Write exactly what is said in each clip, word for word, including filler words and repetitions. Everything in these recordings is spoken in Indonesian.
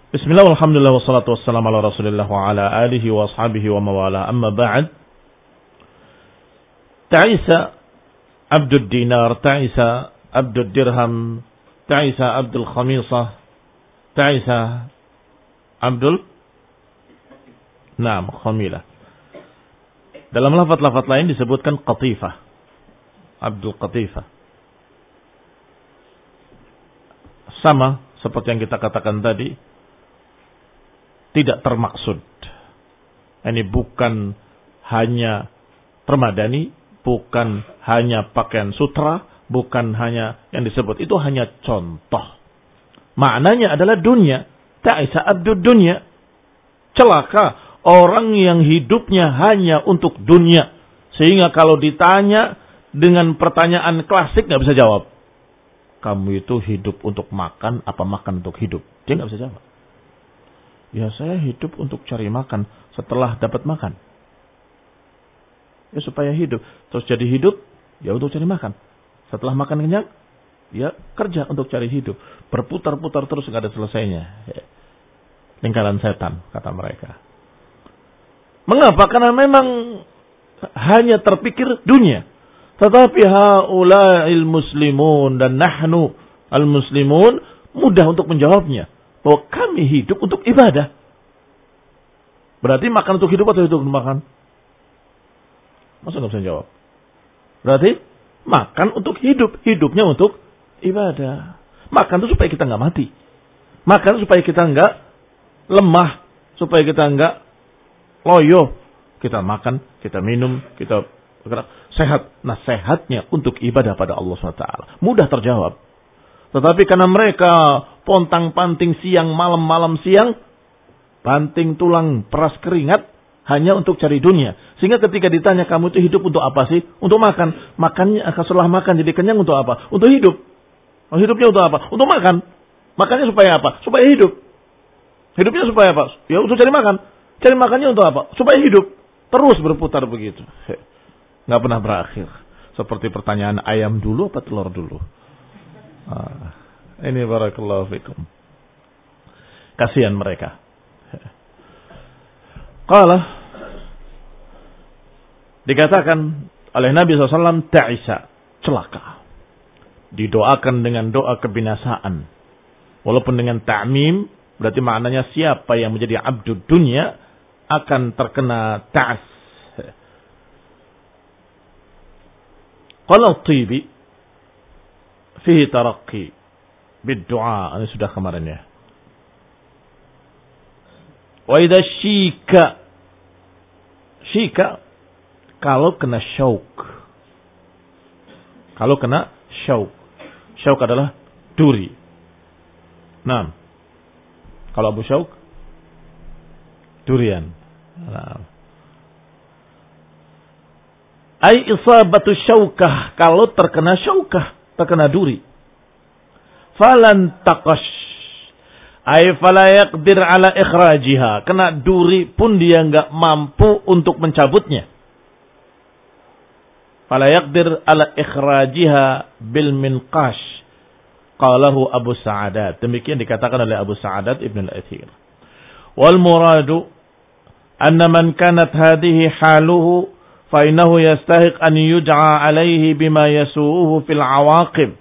Bismillah, alhamdulillah, wassalatu wassalamu ala rasulillah wa ala alihi wa ashabihi wa mawala. Amma ba'd. Ta'isa abdud dinar, ta'isa abdud dirham, ta'isa abdul khamisah, ta'isa abdul Naam, khamilah. Dalam lafaz-lafaz lain disebutkan qatifah. Abdul qatifah. Sama seperti yang kita katakan tadi, tidak termaksud. Ini bukan hanya permadani, bukan hanya pakaian sutra, bukan hanya yang disebut. Itu hanya contoh. Maknanya adalah dunia. Ta'isa abdud dunia. Celaka orang yang hidupnya hanya untuk dunia. Sehingga kalau ditanya dengan pertanyaan klasik gak bisa jawab. Kamu itu hidup untuk makan, apa makan untuk hidup? Dia gak bisa jawab. Ya saya hidup untuk cari makan setelah dapat makan. Ya supaya hidup. Terus jadi hidup, ya untuk cari makan. Setelah makan kenyang, ya kerja untuk cari hidup. Berputar-putar terus gak ada selesainya. Lingkaran setan, kata mereka. Mengapa? Karena memang hanya terpikir dunia. Tetapi haula'il muslimun dan nahnu al-muslimun mudah untuk menjawabnya. Bahwa kami hidup untuk ibadah. Berarti makan untuk hidup atau hidup untuk makan? Masa nggak bisa jawab? Berarti makan untuk hidup. Hidupnya untuk ibadah. Makan itu supaya kita nggak mati. Makan supaya kita nggak lemah. Supaya kita nggak loyo. Kita makan, kita minum, kita sehat. Nah sehatnya untuk ibadah pada Allah subhanahu wa taala. Mudah terjawab. Tetapi karena mereka pontang-panting siang, malam-malam siang, banting tulang, peras keringat, hanya untuk cari dunia. Sehingga ketika ditanya, kamu itu hidup untuk apa sih? Untuk makan. Makannya, setelah makan jadi kenyang untuk apa? Untuk hidup. Hidupnya untuk apa? Untuk makan. Makannya supaya apa? Supaya hidup. Hidupnya supaya apa? Ya untuk cari makan. Cari makannya untuk apa? Supaya hidup. Terus berputar begitu. Nggak pernah berakhir. Seperti pertanyaan, ayam dulu apa telur dulu? Ah, ini barakallahu fikum. Kasihan mereka. Qala, dikatakan oleh Nabi shallallahu alaihi wasallam, ta'isa, celaka. Didoakan dengan doa kebinasaan. Walaupun dengan ta'mim, berarti maknanya siapa yang menjadi abdud dunia akan terkena ta'as. Qala Tibi fihi tarakki bid-du'a. Ini sudah kemarin ya. Wa idza syika, syika kalau kena syauk. Kalau kena syauk. Syauk adalah duri. Nah, kalau Abu Syauk durian. Nah. Ai isabatu syaukah, kalau terkena syaukah, terkena duri. Falan taqash, ay fala yaqdir ala ikhrajiha. Kena duri pun dia enggak mampu untuk mencabutnya. Fala yaqdir ala ikhrajiha bil minqash. Qalahu Abu Sa'adat. Demikian dikatakan oleh Abu Sa'adat Ibn al-Athir. Wal muradu anna man kanat hadhihi haluhu fa innahu yastahiq an yud'a alaihi bima yasu'uhu fil awaqib.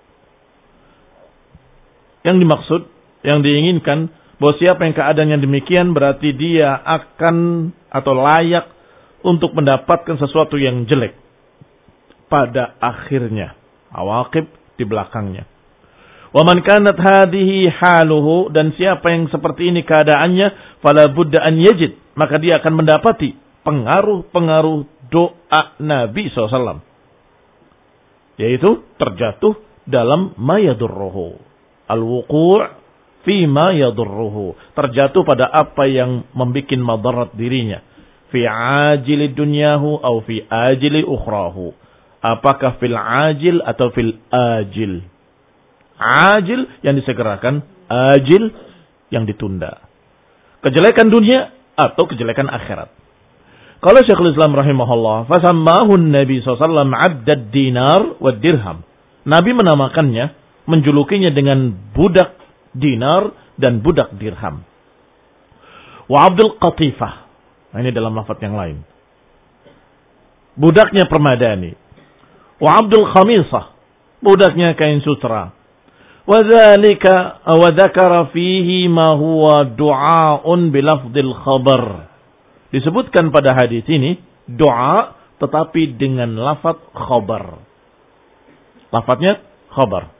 Yang dimaksud, yang diinginkan, bahwa siapa yang keadaannya demikian berarti dia akan atau layak untuk mendapatkan sesuatu yang jelek pada akhirnya. Awaqib di belakangnya. Wa man kanat hadhihi haluhu, dan siapa yang seperti ini keadaannya, fala budda an yajid, maka dia akan mendapati pengaruh-pengaruh doa Nabi shallallahu alaihi wasallam, yaitu terjatuh dalam ma yadurruhu, al-wuqu' fi ma yadurruhu, terjatuh pada apa yang membikin madarat dirinya, fi ajili dunyahu atau fi ajili ukhrahu, apakah fil ajil atau fil ajil. Ajil yang disegerakan, ajil yang ditunda. Kejelekan dunia atau kejelekan akhirat. Kalau Syekhul Islam rahimahullah, fasammahun Nabi shallallahu alaihi wasallam abdad dinar wa dirham. Nabi menamakannya, menjulukinya dengan budak dinar dan budak dirham. Wa abdul qatifah. Nah, ini dalam lafaz yang lain. Budaknya permadani. Wa abdul khamisah. Budaknya kain sutra. Wa dzalika wa dzakara fihi ma huwa du'aun bilafdil khabar. Disebutkan pada hadis ini doa tetapi dengan lafaz khabar. Lafaznya khabar.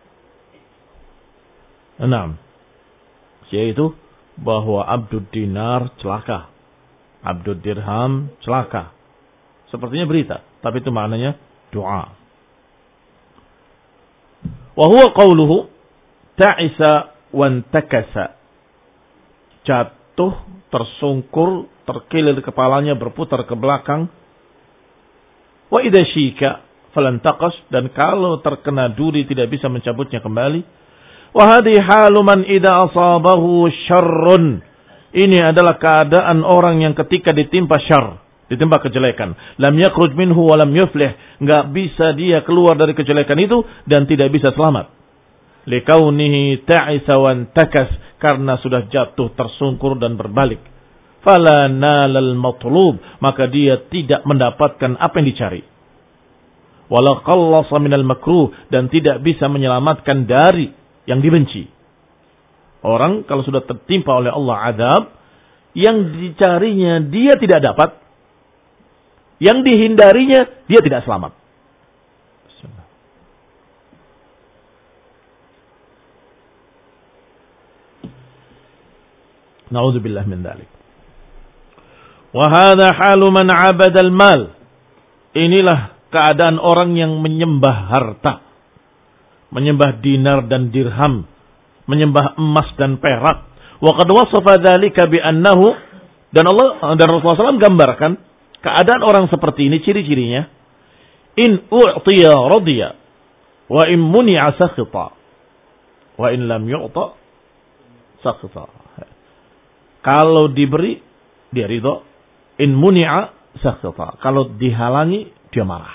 Enam. Yaitu bahwa abdud dinar celaka. Abdud dirham celaka. Sepertinya berita, tapi itu maknanya doa. Wa huwa qawluhu ta'isa wantakasa. Jatuh, tersungkur, terkilir kepalanya, berputar ke belakang. Wa idza syika falantaqas, dan kalau terkena duri tidak bisa mencabutnya kembali. Wa hadhi halu man idza asabahu syarrun. Ini adalah keadaan orang yang ketika ditimpa syarr, ditimpa kejelekan, lam yakhruj minhu wa lam yuflih, enggak bisa dia keluar dari kejelekan itu dan tidak bisa selamat. Likaunihi ta'isa wantakas, karena sudah jatuh, tersungkur dan berbalik. Fala nalal matlub, maka dia tidak mendapatkan apa yang dicari. Wala khallasa minal makruh, dan tidak bisa menyelamatkan dari yang dibenci. Orang kalau sudah tertimpa oleh Allah azab, yang dicarinya dia tidak dapat, yang dihindarinya dia tidak selamat. Na'udzubillah min dzalik. Wa hadha halu man 'abada al-mal. Inilah keadaan orang yang menyembah harta, menyembah dinar dan dirham, menyembah emas dan perak. Wa qad wasafa dzalika bi annahu, dan Allah dan Rasulullah sallallahu alaihi wasallam gambarkan keadaan orang seperti ini, ciri-cirinya. In u'tiya radiya wa in muni'a sakhita wa in lam yu'ta sakhita. Kalau diberi dia ridha, in muni'a sakhita. Kalau dihalangi dia marah.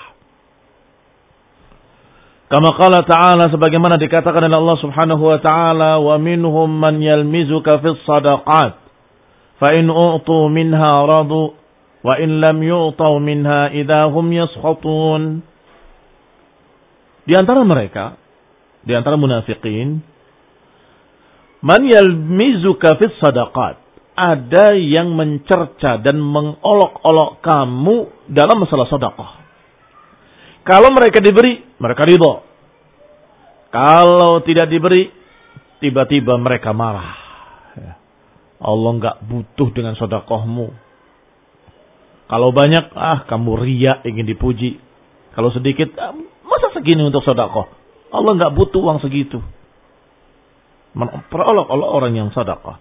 Kama qala ta'ala, sebagaimana dikatakan oleh Allah Subhanahu wa ta'ala, wa minhum man yalmizuka fis sadaqat fa in u'tu minha radu wa in lam yu'tau minha idza hum yaskhatun. Di antara mereka, di antara munafikin, man yalmizuka fis sadaqat, ada yang mencerca dan mengolok-olok kamu dalam masalah sedekah. Kalau mereka diberi, mereka ridha. Kalau tidak diberi, tiba-tiba mereka marah. Allah enggak butuh dengan sedekahmu. Kalau banyak, ah kamu riya, ingin dipuji. Kalau sedikit, ah, masa segini untuk sedekah? Allah enggak butuh uang segitu. Memperolok-olok orang yang sedekah.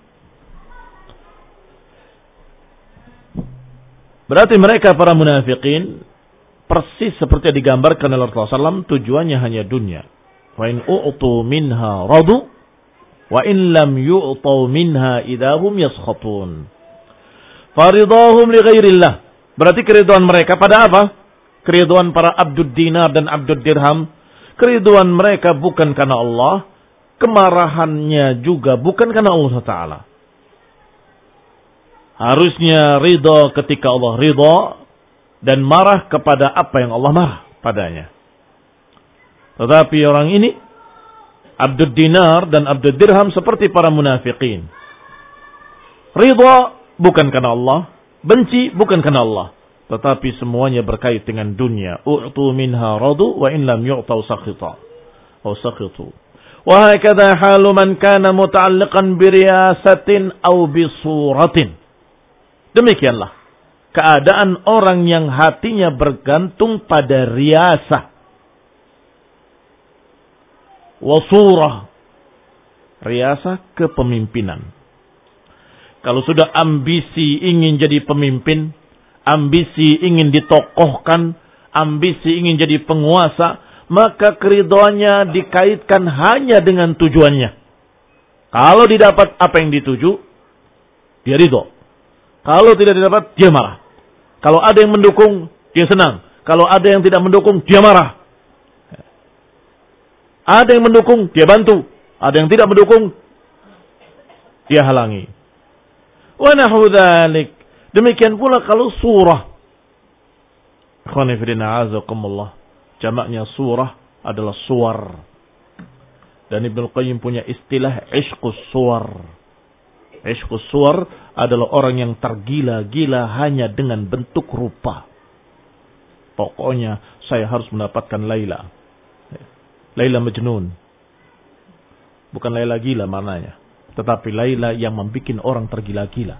Berarti mereka para munafikin persis seperti yang digambarkan oleh Rasulullah sallallahu alaihi wasallam, tujuannya hanya dunia. Wa in u'tu minha radu wa in lam yu'tau minha idahum yaskhatun. Faridahum li ghairillah. Berarti keriduan mereka pada apa? Keriduan para abdud dinar dan abdud dirham. Keriduan mereka bukan karena Allah, kemarahannya juga bukan karena Allah Taala. Harusnya ridha ketika Allah ridha dan marah kepada apa yang Allah marah padanya. Tetapi orang ini, abdud dinar dan abdud dirham, seperti para munafikin. Ridha bukan karena Allah, benci bukan karena Allah, tetapi semuanya berkait dengan dunia. U'tu minha radu wa in lam yu'tau sakhita aw sakhitu. Wa hakadha halu man kana muta'alliqan bi riyasatin aw bi suratin. Demikianlah keadaan orang yang hatinya bergantung pada riasah, wasurah, riasah kepemimpinan. Kalau sudah ambisi ingin jadi pemimpin, ambisi ingin ditokohkan, ambisi ingin jadi penguasa, maka keridhoannya dikaitkan hanya dengan tujuannya. Kalau didapat apa yang dituju, dia ridho. Kalau tidak didapat, dia marah. Kalau ada yang mendukung, dia senang. Kalau ada yang tidak mendukung, dia marah. Ada yang mendukung, dia bantu. Ada yang tidak mendukung, dia halangi. Wa nahu dzalik. Demikian pula kalau surah. Ikhwani fillah azakumullah. Jamaknya surah adalah suwar. Dan Ibnu Qayyim punya istilah ishqus suwar. Ishqus suwar adalah orang yang tergila-gila hanya dengan bentuk rupa. Pokoknya saya harus mendapatkan Laila. Laila Majnun. Bukan Laila gila maknanya. Tetapi Laila yang membuat orang tergila-gila.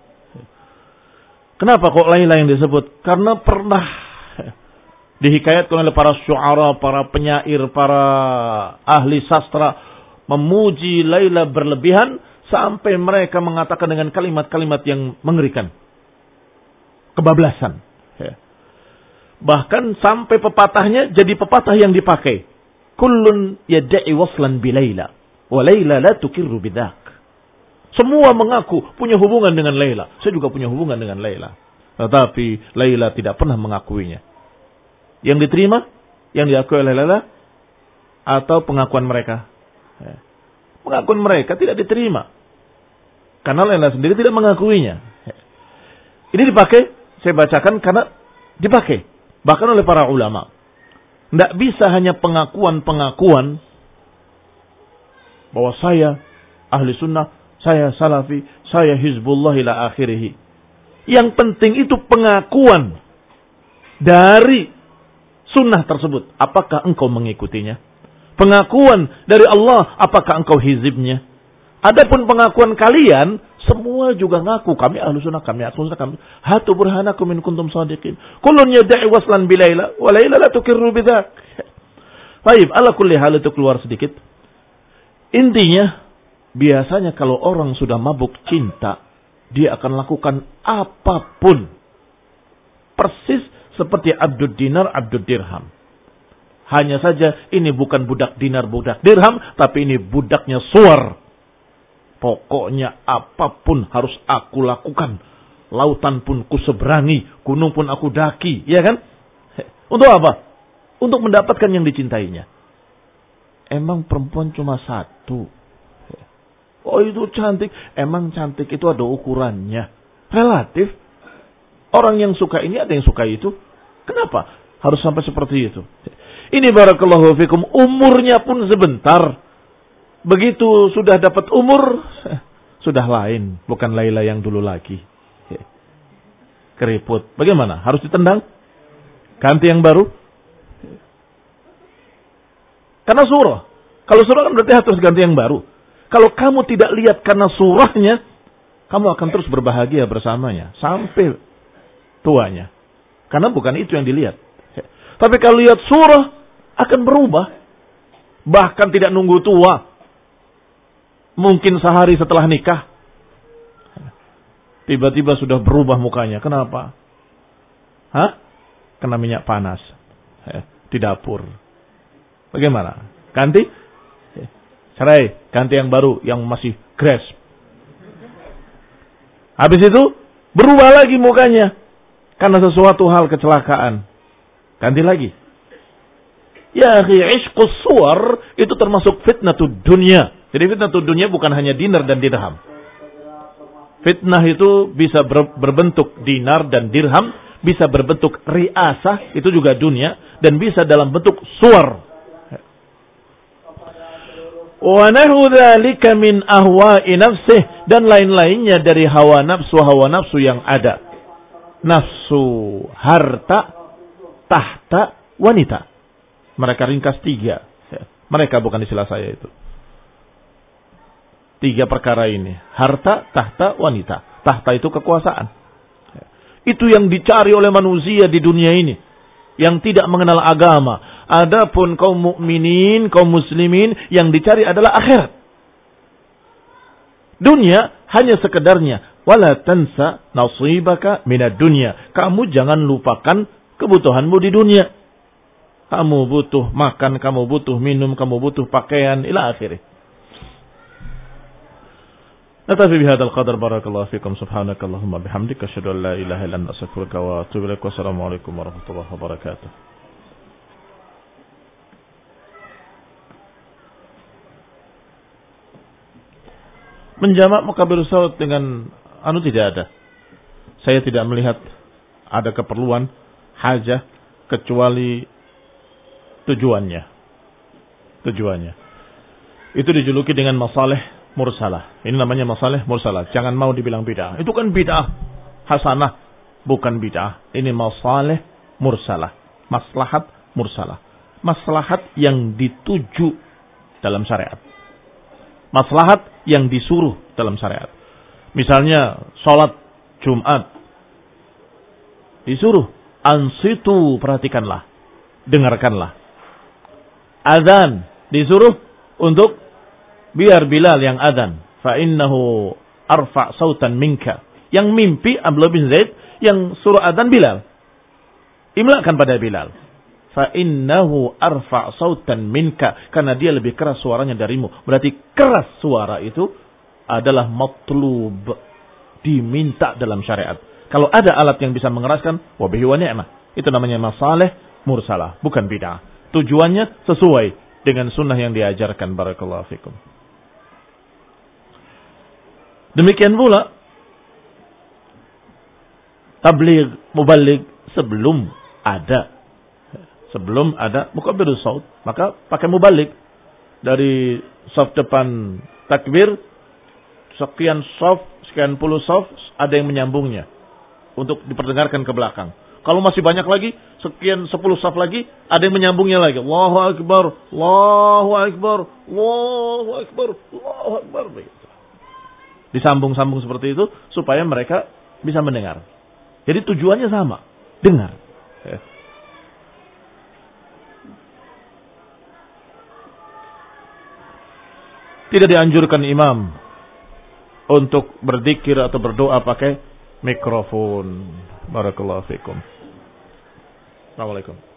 Kenapa kok Laila yang disebut? Karena pernah dihikayatkan oleh para syu'ara, para penyair, para ahli sastra memuji Laila berlebihan sampai mereka mengatakan dengan kalimat-kalimat yang mengerikan. Kebablasan. Bahkan sampai pepatahnya jadi pepatah yang dipakai. Kullun yadda'i waslan bi Laila. Wa Laila la tukirru bidak. Semua mengaku punya hubungan dengan Laila. Saya juga punya hubungan dengan Laila. Tetapi Laila tidak pernah mengakuinya. Yang diterima, yang diakui oleh Laila, atau pengakuan mereka. Pengakuan mereka tidak diterima. Karena Laila sendiri tidak mengakuinya. Ini dipakai, saya bacakan karena dipakai. Bahkan oleh para ulama. Tidak bisa hanya pengakuan-pengakuan bahwa saya ahli sunnah, saya salafi, saya hizbullah ila akhirih. Yang penting itu pengakuan dari sunnah tersebut. Apakah engkau mengikutinya? Pengakuan dari Allah, apakah engkau hizibnya? Adapun pengakuan kalian, semua juga ngaku. Kami ahli sunnah, kami ahli sunnah, kami. Hatu burhanakum in kuntum sadiqin. Kullun yadda'i waslan bi Laila, wa Laila la tukirru bidzak. Baik, ala kulli hal itu keluar sedikit. Intinya, biasanya kalau orang sudah mabuk cinta, dia akan lakukan apapun. Persis seperti Abdud Dinar, Abdud Dirham. Hanya saja ini bukan budak dinar, budak dirham, tapi ini budaknya suwar. Pokoknya apapun harus aku lakukan. Lautan pun ku seberangi, gunung pun aku daki, ya kan? Untuk apa? Untuk mendapatkan yang dicintainya. Emang perempuan cuma satu. Oh itu cantik. Emang cantik itu ada ukurannya. Relatif. Orang yang suka ini ada yang suka itu. Kenapa harus sampai seperti itu? Ini barakallahu fikum. Umurnya pun sebentar. Begitu sudah dapat umur. Sudah lain. Bukan Laila yang dulu lagi. Keriput. Bagaimana? Harus ditendang? Ganti yang baru? Karena surah. Kalau surah kan berarti harus ganti yang baru. Kalau kamu tidak lihat karena surahnya, kamu akan terus berbahagia bersamanya. Sampai tuanya. Karena bukan itu yang dilihat. Tapi kalau lihat surah, akan berubah. Bahkan tidak nunggu tua. Mungkin sehari setelah nikah. Tiba-tiba sudah berubah mukanya. Kenapa? Hah? Kena minyak panas. Di dapur. Bagaimana? Ganti? Cerai. Ganti yang baru. Yang masih grass. Habis itu, berubah lagi mukanya. Karena sesuatu hal kecelakaan. Ganti lagi. Ya akhi, ishqus suwar itu termasuk fitnatud dunya. Jadi fitnatud dunya bukan hanya dinar dan dirham. Fitnah itu bisa ber, berbentuk dinar dan dirham. Bisa berbentuk riasah. Itu juga dunia. Dan bisa dalam bentuk suwar. Wa nahu dzalika min ahwa'i nafsih, dan lain-lainnya dari hawa nafsu-hawa nafsu yang ada. Nafsu harta, tahta, wanita. Mereka ringkas tiga. Mereka bukan istilah saya itu. Tiga perkara ini. Harta, tahta, wanita. Tahta itu kekuasaan. Itu yang dicari oleh manusia di dunia ini. Yang tidak mengenal agama. Adapun kaum mukminin, kaum muslimin, yang dicari adalah akhirat. Dunia hanya sekedarnya. Wala tansa nasibaka minad dunya. Kamu jangan lupakan kebutuhanmu di dunia. Kamu butuh makan, kamu butuh minum, kamu butuh pakaian, ila akhirih. Natafi bihadzal qadar, barakallahu fikum, subhanakallahumma bihamdika, asyhadu an la ilaha illa anta, astaghfiruka wa atubu ilaik. Wassalamualaikum warahmatullahi wabarakatuh. Menjamak mukabir saut dengan anu tidak ada. Saya tidak melihat ada keperluan hajah kecuali tujuannya. Tujuannya. Itu dijuluki dengan masalih mursalah. Ini namanya masalih mursalah. Jangan mau dibilang bid'ah. Itu kan bid'ah hasanah. Bukan bid'ah. Ini masalih mursalah. Maslahat mursalah. Maslahat yang dituju dalam syariat. Maslahat yang disuruh dalam syariat. Misalnya sholat Jumat. Disuruh. Ansitu, perhatikanlah. Dengarkanlah. Azan. Disuruh untuk biar Bilal yang azan. Fa innahu arfa' sautan minka. Yang mimpi Abdullah bin Zaid, yang suruh azan Bilal. Imlakan pada Bilal. Fa innahu arfa' sautan minka, karena dia lebih keras suaranya darimu. Berarti keras suara itu adalah matlub, diminta dalam syariat. Kalau ada alat yang bisa mengeraskan, wa bihi wa ni'mah. Itu namanya masalih mursalah, bukan bid'ah. Tujuannya sesuai dengan sunnah yang diajarkan. Barakallahu fikum. Demikian pula tabligh, muballigh sebelum ada sebelum ada mukabirus saut, maka pakai muballigh. Dari saf depan takbir, sekian saf, sekian puluh saf, ada yang menyambungnya untuk diperdengarkan ke belakang. Kalau masih banyak lagi, sekian sepuluh saf lagi, ada yang menyambungnya lagi. Allahu Akbar, Allahu Akbar, Allahu Akbar, Allahu Akbar. Begitu. Disambung-sambung seperti itu supaya mereka bisa mendengar. Jadi tujuannya sama, dengar. Ya. Tidak dianjurkan imam untuk berzikir atau berdoa pakai mikrofon. Barakallahu fikum. Assalamualaikum.